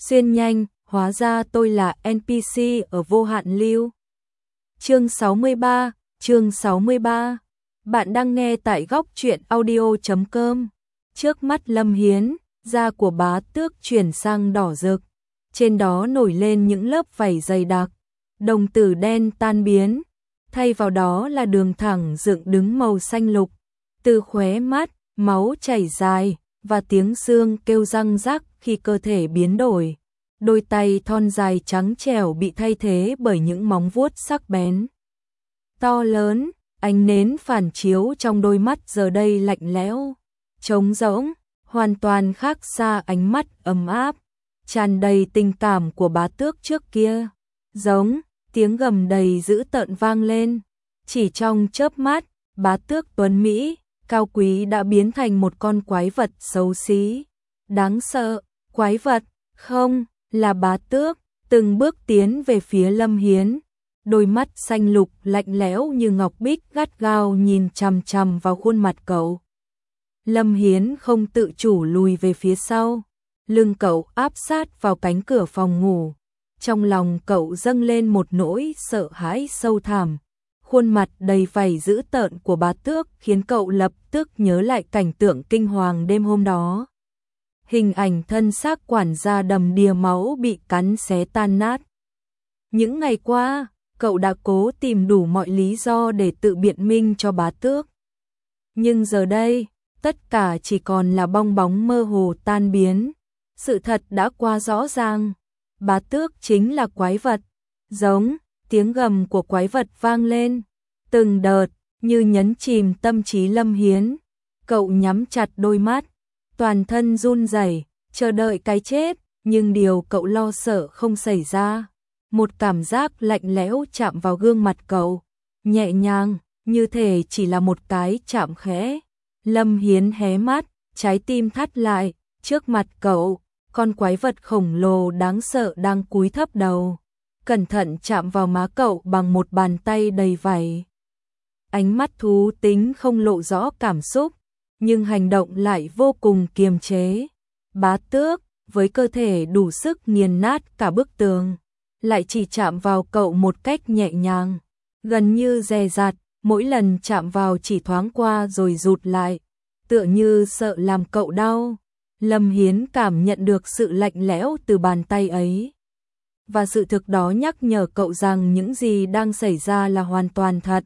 Xuyên nhanh, hóa ra tôi là NPC ở vô hạn lưu. Chương 63, chương 63. Bạn đang nghe tại góc truyện audio.com. Trước mắt Lâm Hiến, da của Bá Tước chuyển sang đỏ rực. Trên đó nổi lên những lớp vảy dày đặc, đồng tử đen tan biến, thay vào đó là đường thẳng dựng đứng màu xanh lục. Từ khóe mắt, máu chảy dài, và tiếng xương kêu răng rắc khi cơ thể biến đổi. Đôi tay thon dài trắng trẻo bị thay thế bởi những móng vuốt sắc bén. To lớn, ánh nến phản chiếu trong đôi mắt giờ đây lạnh lẽo, trống rỗng, hoàn toàn khác xa ánh mắt ấm áp, tràn đầy tình cảm của Bá Tước trước kia. Giống, tiếng gầm đầy dữ tợn vang lên. Chỉ trong chớp mắt, Bá Tước tuấn Mỹ, cao quý đã biến thành một con quái vật xấu xí. Đáng sợ, quái vật, không, là Bá Tước, từng bước tiến về phía Lâm Hiến. Đôi mắt xanh lục lạnh lẽo như ngọc bích gắt gao nhìn chằm chằm vào khuôn mặt cậu. Lâm Hiến không tự chủ lùi về phía sau, lưng cậu áp sát vào cánh cửa phòng ngủ. Trong lòng cậu dâng lên một nỗi sợ hãi sâu thẳm. Khuôn mặt đầy vảy dữ tợn của Bá Tước khiến cậu lập tức nhớ lại cảnh tượng kinh hoàng đêm hôm đó. Hình ảnh thân xác quản gia đầm đìa máu bị cắn xé tan nát. Những ngày qua, cậu đã cố tìm đủ mọi lý do để tự biện minh cho Bá Tước. Nhưng giờ đây, tất cả chỉ còn là bong bóng mơ hồ tan biến. Sự thật đã quá rõ ràng. Bá Tước chính là quái vật. Giống, tiếng gầm của quái vật vang lên. Từng đợt, như nhấn chìm tâm trí Lâm Hiến. Cậu nhắm chặt đôi mắt, toàn thân run rẩy, chờ đợi cái chết. Nhưng điều cậu lo sợ không xảy ra. Một cảm giác lạnh lẽo chạm vào gương mặt cậu, nhẹ nhàng, như thể chỉ là một cái chạm khẽ. Lâm Hiến hé mắt, trái tim thắt lại, trước mặt cậu, con quái vật khổng lồ đáng sợ đang cúi thấp đầu, cẩn thận chạm vào má cậu bằng một bàn tay đầy vảy. Ánh mắt thú tính không lộ rõ cảm xúc, nhưng hành động lại vô cùng kiềm chế. Bá Tước, với cơ thể đủ sức nghiền nát cả bức tường, lại chỉ chạm vào cậu một cách nhẹ nhàng, gần như dè dặt, mỗi lần chạm vào chỉ thoáng qua rồi rụt lại, tựa như sợ làm cậu đau. Lâm Hiến cảm nhận được sự lạnh lẽo từ bàn tay ấy. Và sự thực đó nhắc nhở cậu rằng những gì đang xảy ra là hoàn toàn thật.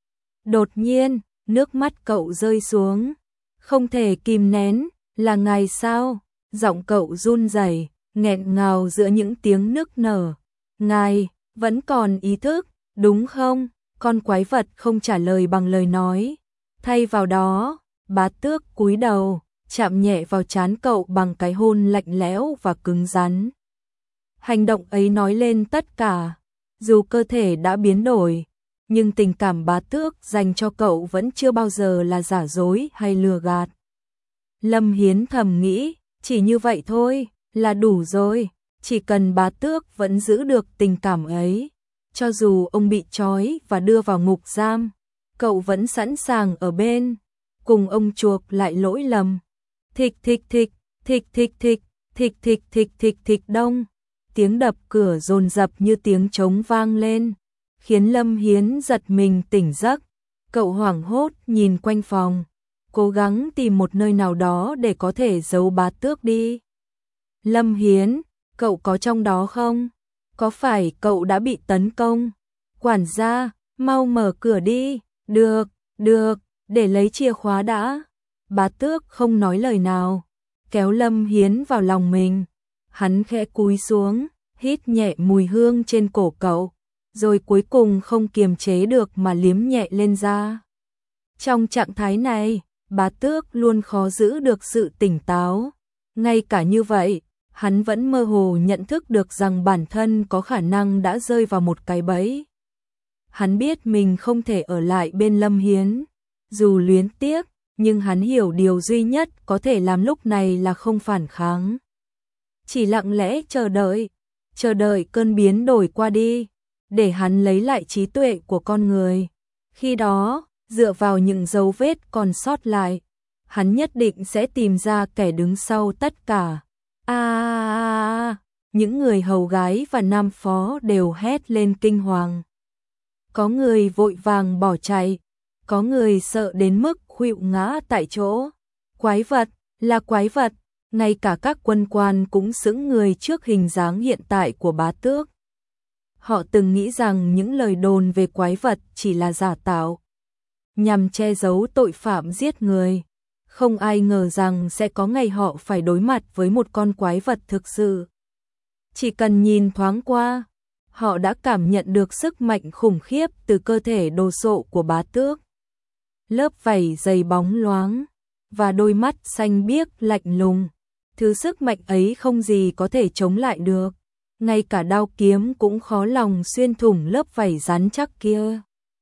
Đột nhiên, nước mắt cậu rơi xuống. Không thể kìm nén, là ngài sao? Giọng cậu run rẩy, nghẹn ngào giữa những tiếng nức nở. Ngài, vẫn còn ý thức, đúng không? Con quái vật không trả lời bằng lời nói. Thay vào đó, Bá Tước cúi đầu, chạm nhẹ vào trán cậu bằng cái hôn lạnh lẽo và cứng rắn. Hành động ấy nói lên tất cả. Dù cơ thể đã biến đổi, nhưng tình cảm Bá Tước dành cho cậu vẫn chưa bao giờ là giả dối hay lừa gạt. Lâm Hiến thầm nghĩ, chỉ như vậy thôi, là đủ rồi. Chỉ cần Bá Tước vẫn giữ được tình cảm ấy, cho dù ông bị trói và đưa vào ngục giam, cậu vẫn sẵn sàng ở bên, cùng ông chuộc lại lỗi lầm. Thịch thịch thịch, thịch thịch thịch, thịch thịch thịch thịch thịch đông. Tiếng đập cửa dồn dập như tiếng trống vang lên, khiến Lâm Hiến giật mình tỉnh giấc. Cậu hoảng hốt nhìn quanh phòng, cố gắng tìm một nơi nào đó để có thể giấu Bá Tước đi. Lâm Hiến, cậu có trong đó không? Có phải cậu đã bị tấn công? Quản gia, mau mở cửa đi. Được, được, để lấy chìa khóa đã. Bá Tước không nói lời nào, kéo Lâm Hiến vào lòng mình. Hắn khẽ cúi xuống, hít nhẹ mùi hương trên cổ cậu, rồi cuối cùng không kiềm chế được mà liếm nhẹ lên da. Trong trạng thái này, Bá Tước luôn khó giữ được sự tỉnh táo. Ngay cả như vậy, hắn vẫn mơ hồ nhận thức được rằng bản thân có khả năng đã rơi vào một cái bẫy. Hắn biết mình không thể ở lại bên Lâm Hiến, dù luyến tiếc, nhưng hắn hiểu điều duy nhất có thể làm lúc này là không phản kháng. Chỉ lặng lẽ chờ đợi cơn biến đổi qua đi, để hắn lấy lại trí tuệ của con người. Khi đó, dựa vào những dấu vết còn sót lại, hắn nhất định sẽ tìm ra kẻ đứng sau tất cả. những người hầu gái và nam phó đều hét lên kinh hoàng. Có người vội vàng bỏ chạy, có người sợ đến mức khuỵu ngã tại chỗ. Quái vật, là quái vật, ngay cả các quân quan cũng sững người trước hình dáng hiện tại của bá tước. Họ từng nghĩ rằng những lời đồn về quái vật chỉ là giả tạo, nhằm che giấu tội phạm giết người. Không ai ngờ rằng sẽ có ngày họ phải đối mặt với một con quái vật thực sự. Chỉ cần nhìn thoáng qua, họ đã cảm nhận được sức mạnh khủng khiếp từ cơ thể đồ sộ của bá tước. Lớp vảy dày bóng loáng và đôi mắt xanh biếc lạnh lùng. Thứ sức mạnh ấy không gì có thể chống lại được. Ngay cả đao kiếm cũng khó lòng xuyên thủng lớp vảy rắn chắc kia.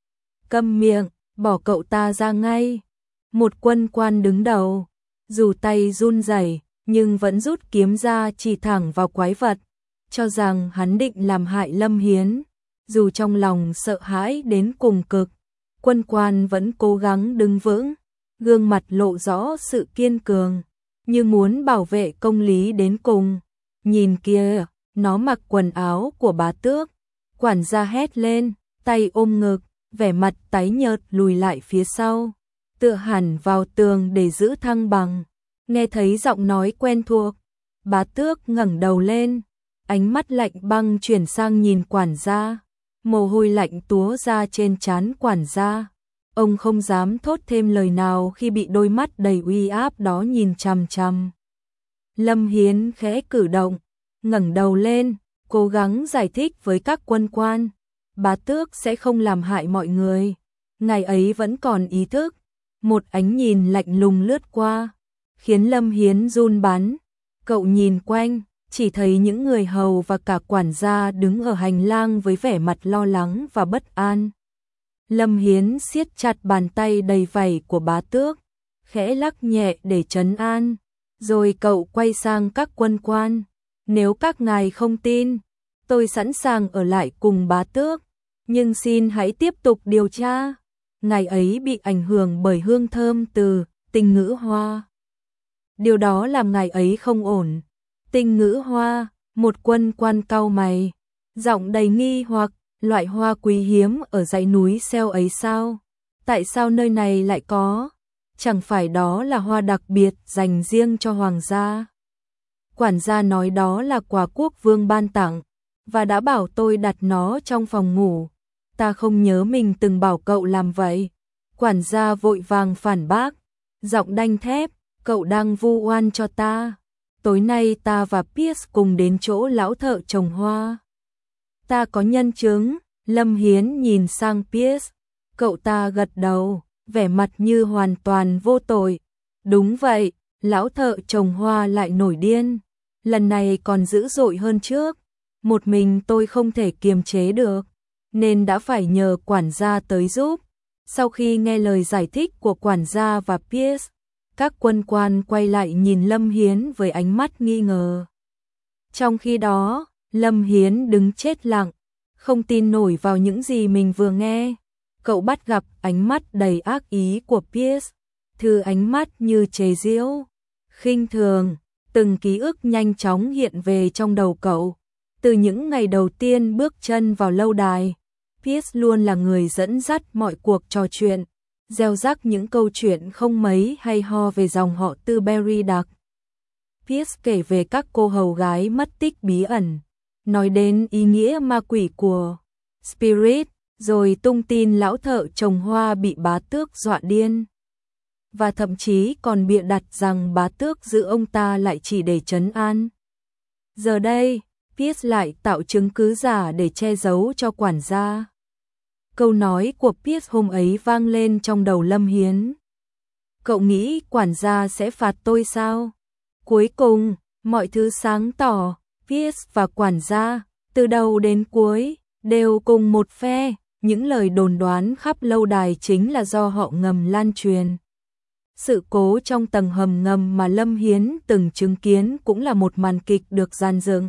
Câm miệng, bỏ cậu ta ra ngay. Một quân quan đứng đầu, dù tay run rẩy nhưng vẫn rút kiếm ra chỉ thẳng vào quái vật, cho rằng hắn định làm hại Lâm Hiến. Dù trong lòng sợ hãi đến cùng cực, quân quan vẫn cố gắng đứng vững, gương mặt lộ rõ sự kiên cường, như muốn bảo vệ công lý đến cùng. Nhìn kia, nó mặc quần áo của bá tước. Quản gia hét lên, tay ôm ngực, vẻ mặt tái nhợt lùi lại phía sau, tựa hẳn vào tường để giữ thăng bằng. Nghe thấy giọng nói quen thuộc, bá tước ngẩng đầu lên, ánh mắt lạnh băng chuyển sang nhìn quản gia. Mồ hôi lạnh túa ra trên trán quản gia. Ông không dám thốt thêm lời nào khi bị đôi mắt đầy uy áp đó nhìn chằm chằm. Lâm Hiến khẽ cử động, ngẩng đầu lên, cố gắng giải thích với các quân quan. Bá tước sẽ không làm hại mọi người. Ngài ấy vẫn còn ý thức. Một ánh nhìn lạnh lùng lướt qua, khiến Lâm Hiến run bắn. Cậu nhìn quanh, chỉ thấy những người hầu và cả quản gia đứng ở hành lang với vẻ mặt lo lắng và bất an. Lâm Hiến siết chặt bàn tay đầy vảy của bá tước, khẽ lắc nhẹ để trấn an. Rồi cậu quay sang các quân quan. Nếu các ngài không tin, tôi sẵn sàng ở lại cùng bá tước, nhưng xin hãy tiếp tục điều tra. Ngài ấy bị ảnh hưởng bởi hương thơm từ tinh ngữ hoa. Điều đó làm ngài ấy không ổn. Tinh ngữ hoa, một quân quan cau mày, giọng đầy nghi hoặc, loại hoa quý hiếm ở dãy núi Seo ấy sao? Tại sao nơi này lại có? Chẳng phải đó là hoa đặc biệt dành riêng cho hoàng gia? Quản gia nói đó là quà quốc vương ban tặng, và đã bảo tôi đặt nó trong phòng ngủ. Ta không nhớ mình từng bảo cậu làm vậy. Quản gia vội vàng phản bác, giọng đanh thép, cậu đang vu oan cho ta. Tối nay ta và Pierce cùng đến chỗ lão thợ trồng hoa. Ta có nhân chứng. Lâm Hiến nhìn sang Pierce, cậu ta gật đầu, vẻ mặt như hoàn toàn vô tội. Đúng vậy, lão thợ trồng hoa lại nổi điên. Lần này còn dữ dội hơn trước. Một mình tôi không thể kiềm chế được, nên đã phải nhờ quản gia tới giúp. Sau khi nghe lời giải thích của quản gia và Pierce, các quân quan quay lại nhìn Lâm Hiến với ánh mắt nghi ngờ. Trong khi đó, Lâm Hiến đứng chết lặng, không tin nổi vào những gì mình vừa nghe. Cậu bắt gặp ánh mắt đầy ác ý của Pierce, thứ ánh mắt như chế giễu, khinh thường. Từng ký ức nhanh chóng hiện về trong đầu cậu. Từ những ngày đầu tiên bước chân vào lâu đài, Pierce luôn là người dẫn dắt mọi cuộc trò chuyện, gieo rắc những câu chuyện không mấy hay ho về dòng họ Tư Berry Đặc. Pierce kể về các cô hầu gái mất tích bí ẩn, nói đến ý nghĩa ma quỷ của Spirit, rồi tung tin lão thợ trồng hoa bị bá tước dọa điên. Và thậm chí còn bịa đặt rằng bá tước giữ ông ta lại chỉ để trấn an. Giờ đây, Pierce lại tạo chứng cứ giả để che giấu cho quản gia. Câu nói của Pierce hôm ấy vang lên trong đầu Lâm Hiến. Cậu nghĩ quản gia sẽ phạt tôi sao? Cuối cùng, mọi thứ sáng tỏ. Pierce và quản gia, từ đầu đến cuối, đều cùng một phe. Những lời đồn đoán khắp lâu đài chính là do họ ngầm lan truyền. Sự cố trong tầng hầm ngầm mà Lâm Hiến từng chứng kiến cũng là một màn kịch được dàn dựng.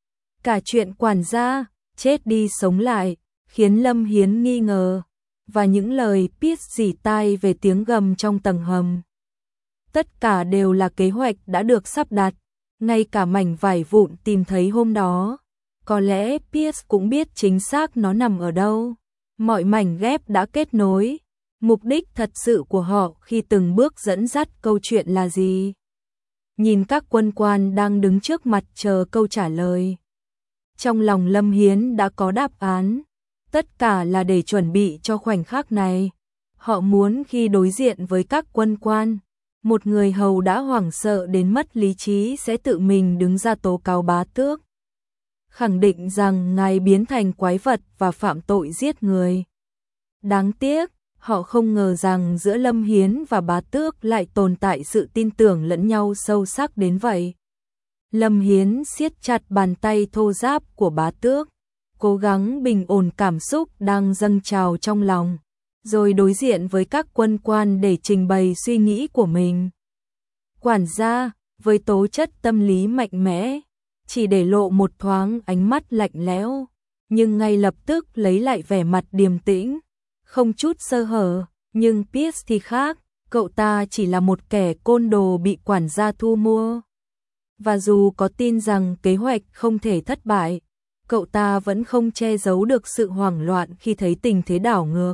Cả chuyện quản gia chết đi sống lại khiến Lâm Hiến nghi ngờ, và những lời Pierce rỉ tai về tiếng gầm trong tầng hầm. Tất cả đều là kế hoạch đã được sắp đặt. ngay cả mảnh vải vụn tìm thấy hôm đó. Có lẽ Pierce cũng biết chính xác nó nằm ở đâu. Mọi mảnh ghép đã kết nối. Mục đích thật sự của họ khi từng bước dẫn dắt câu chuyện là gì? Nhìn các quân quan đang đứng trước mặt chờ câu trả lời. Trong lòng Lâm Hiến đã có đáp án. Tất cả là để chuẩn bị cho khoảnh khắc này. Họ muốn khi đối diện với các quân quan, một người hầu đã hoảng sợ đến mất lý trí sẽ tự mình đứng ra tố cáo Bá Tước, khẳng định rằng ngài biến thành quái vật và phạm tội giết người. Đáng tiếc, họ không ngờ rằng giữa Lâm Hiến và Bá Tước lại tồn tại sự tin tưởng lẫn nhau sâu sắc đến vậy. Lâm Hiến siết chặt bàn tay thô ráp của Bá Tước, cố gắng bình ổn cảm xúc đang dâng trào trong lòng, rồi đối diện với các quân quan để trình bày suy nghĩ của mình. Quản gia, với tố chất tâm lý mạnh mẽ, chỉ để lộ một thoáng ánh mắt lạnh lẽo, nhưng ngay lập tức lấy lại vẻ mặt điềm tĩnh, không chút sơ hở. Nhưng Pierce thì khác, cậu ta chỉ là một kẻ côn đồ bị quản gia thu mua. Và dù có tin rằng kế hoạch không thể thất bại, cậu ta vẫn không che giấu được sự hoảng loạn khi thấy tình thế đảo ngược.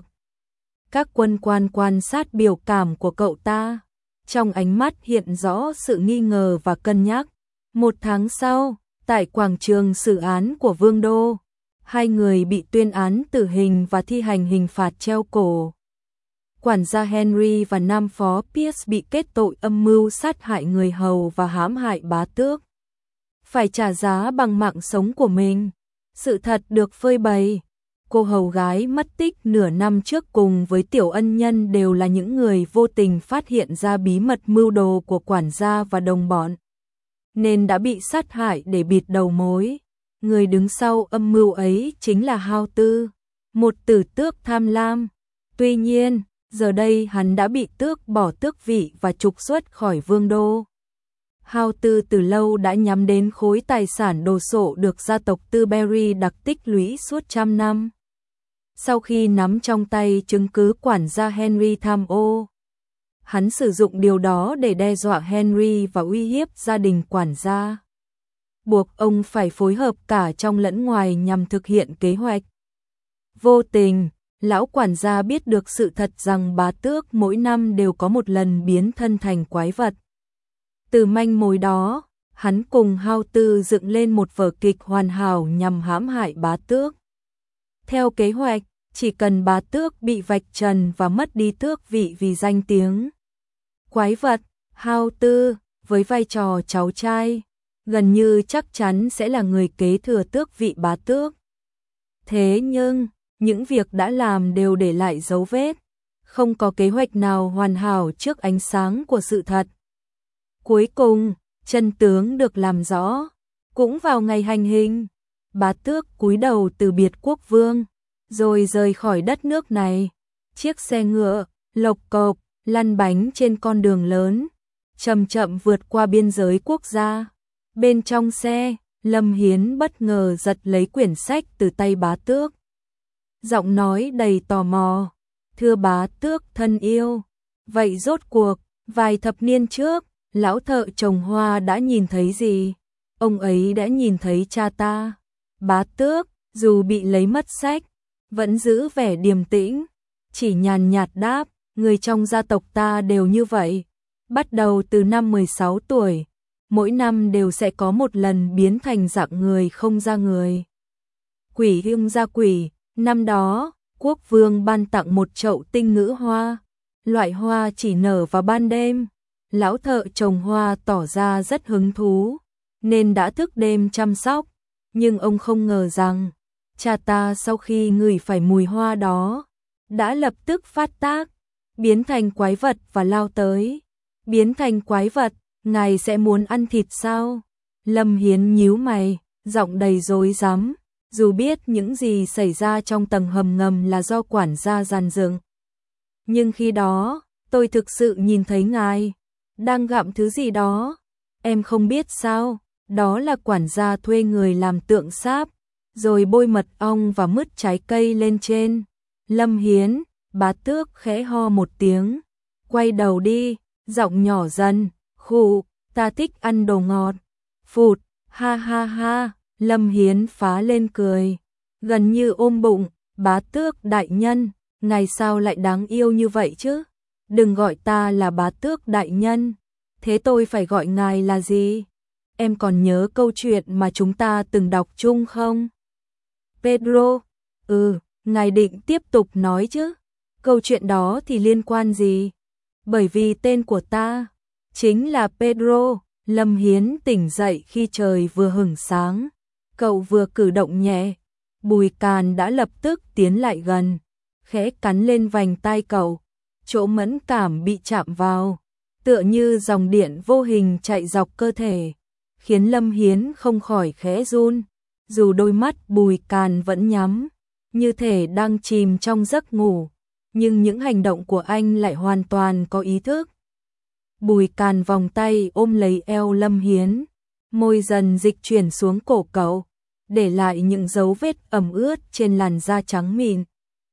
Các quân quan quan sát biểu cảm của cậu ta, trong ánh mắt hiện rõ sự nghi ngờ và cân nhắc. 1 tháng sau, tại quảng trường xử án của Vương đô, 2 người bị tuyên án tử hình và thi hành hình phạt treo cổ. Quản gia Henry và nam phó Pierce bị kết tội âm mưu sát hại người hầu và hãm hại Bá Tước, phải trả giá bằng mạng sống của mình. Sự thật được phơi bày. Cô hầu gái mất tích nửa năm trước cùng với tiểu ân nhân đều là những người vô tình phát hiện ra bí mật mưu đồ của quản gia và đồng bọn, nên đã bị sát hại để bịt đầu mối. Người đứng sau âm mưu ấy chính là Hao Tư, một tử tước tham lam. Tuy nhiên, giờ đây hắn đã bị tước bỏ tước vị và trục xuất khỏi vương đô. Hao Tư từ lâu đã nhắm đến khối tài sản đồ sộ được gia tộc Tư Berry đặc tích lũy suốt 100 năm. Sau khi nắm trong tay chứng cứ quản gia Henry tham ô, hắn sử dụng điều đó để đe dọa Henry và uy hiếp gia đình quản gia, buộc ông phải phối hợp cả trong lẫn ngoài nhằm thực hiện kế hoạch. Vô tình, lão quản gia biết được sự thật rằng Bá Tước mỗi năm đều có một lần biến thân thành quái vật. Từ manh mối đó, hắn cùng Hao Tư dựng lên một vở kịch hoàn hảo nhằm hãm hại Bá Tước. Theo kế hoạch, chỉ cần Bá Tước bị vạch trần và mất đi tước vị vì danh tiếng quái vật, Hao Tư, với vai trò cháu trai, gần như chắc chắn sẽ là người kế thừa tước vị Bá Tước. Thế nhưng, những việc đã làm đều để lại dấu vết, không có kế hoạch nào hoàn hảo trước ánh sáng của sự thật. Cuối cùng, chân tướng được làm rõ. Cũng vào ngày hành hình, Bá Tước cúi đầu từ biệt quốc vương, rồi rời khỏi đất nước này. Chiếc xe ngựa, lộc cộc, lăn bánh trên con đường lớn, chậm chậm vượt qua biên giới quốc gia. Bên trong xe, Lâm Hiến bất ngờ giật lấy quyển sách từ tay Bá Tước. Giọng nói đầy tò mò, thưa Bá Tước thân yêu, vậy rốt cuộc, vài thập niên trước, lão thợ trồng hoa đã nhìn thấy gì? Ông ấy đã nhìn thấy cha ta. Bá Tước, dù bị lấy mất sách, vẫn giữ vẻ điềm tĩnh, chỉ nhàn nhạt đáp, người trong gia tộc ta đều như vậy. Bắt đầu từ năm 16 tuổi, mỗi năm đều sẽ có một lần biến thành dạng người không ra người, quỷ không ra quỷ. Năm đó, quốc vương ban tặng một chậu tinh ngữ hoa, loại hoa chỉ nở vào ban đêm. Lão thợ trồng hoa tỏ ra rất hứng thú, nên đã thức đêm chăm sóc, nhưng ông không ngờ rằng, cha ta sau khi ngửi phải mùi hoa đó, đã lập tức phát tác, biến thành quái vật và lao tới. Biến thành quái vật, ngài sẽ muốn ăn thịt sao? Lâm Hiến nhíu mày, giọng đầy rối rắm, dù biết những gì xảy ra trong tầng hầm ngầm là do quản gia dàn dựng. Nhưng khi đó, tôi thực sự nhìn thấy ngài đang gặm thứ gì đó. Em không biết sao, đó là quản gia thuê người làm tượng sáp, rồi bôi mật ong và mứt trái cây lên trên. Lâm Hiến, Bá Tước khẽ ho một tiếng, quay đầu đi, giọng nhỏ dần, khụ, ta thích ăn đồ ngọt. Phụt, ha ha ha, Lâm Hiến phá lên cười, gần như ôm bụng, bá tước đại nhân, ngài sao lại đáng yêu như vậy chứ? Đừng gọi ta là bá tước đại nhân, thế tôi phải gọi ngài là gì? Em còn nhớ câu chuyện mà chúng ta từng đọc chung không? Pedro, ngài định tiếp tục nói chứ? Câu chuyện đó thì liên quan gì? Bởi vì tên của ta chính là Pedro. Lâm Hiến tỉnh dậy khi trời vừa hửng sáng. Cậu vừa cử động nhẹ, Bùi Càn đã lập tức tiến lại gần, khẽ cắn lên vành tai cậu. Chỗ mẫn cảm bị chạm vào, tựa như dòng điện vô hình chạy dọc cơ thể, khiến Lâm Hiến không khỏi khẽ run. Dù đôi mắt Bùi Càn vẫn nhắm, như thể đang chìm trong giấc ngủ, nhưng những hành động của anh lại hoàn toàn có ý thức. Bùi Càn vòng tay ôm lấy eo Lâm Hiến, môi dần dịch chuyển xuống cổ cậu, để lại những dấu vết ẩm ướt trên làn da trắng mịn.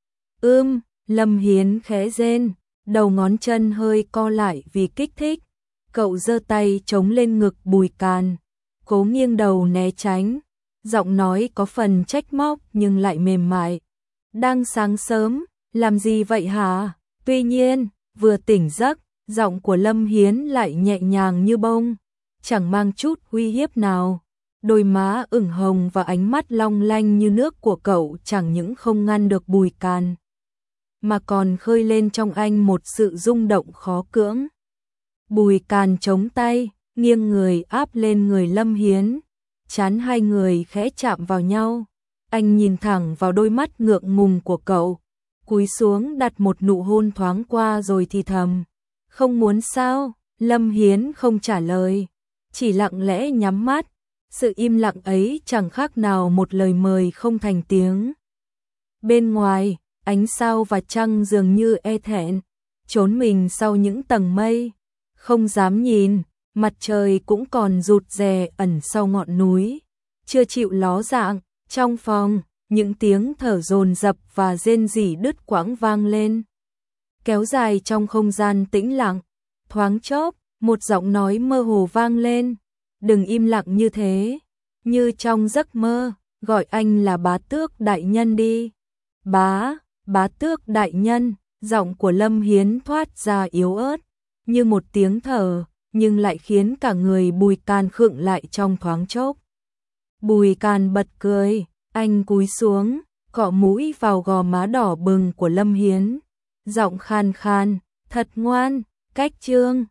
Lâm Hiến khẽ rên, đầu ngón chân hơi co lại vì kích thích. Cậu giơ tay chống lên ngực Bùi Càn, cố nghiêng đầu né tránh, giọng nói có phần trách móc nhưng lại mềm mại. Đang sáng sớm, làm gì vậy hả? Tuy nhiên, vừa tỉnh giấc, giọng của Lâm Hiến lại nhẹ nhàng như bông, chẳng mang chút uy hiếp nào. Đôi má ửng hồng và ánh mắt long lanh như nước của cậu chẳng những không ngăn được Bùi Càn, mà còn khơi lên trong anh một sự rung động khó cưỡng. Bùi Càn chống tay, nghiêng người áp lên người Lâm Hiến, trán hai người khẽ chạm vào nhau. Anh nhìn thẳng vào đôi mắt ngượng ngùng của cậu, cúi xuống đặt một nụ hôn thoáng qua rồi thì thầm. Không muốn sao? Lâm Hiến không trả lời, chỉ lặng lẽ nhắm mắt. Sự im lặng ấy chẳng khác nào một lời mời không thành tiếng. Bên ngoài, ánh sao và trăng dường như e thẹn, trốn mình sau những tầng mây, không dám nhìn. Mặt trời cũng còn rụt rè ẩn sau ngọn núi, chưa chịu ló dạng. Trong phòng, những tiếng thở dồn dập và rên rỉ đứt quãng vang lên, kéo dài trong không gian tĩnh lặng. Thoáng chốc, một giọng nói mơ hồ vang lên. Đừng im lặng như thế, như trong giấc mơ, gọi anh là bá tước đại nhân đi. Bá tước đại nhân, giọng của Lâm Hiến thoát ra yếu ớt, như một tiếng thở, nhưng lại khiến cả người Bùi Càn khựng lại trong thoáng chốc. Bùi Càn bật cười, anh cúi xuống, cọ mũi vào gò má đỏ bừng của Lâm Hiến, giọng khan khan, thật ngoan, cách chương.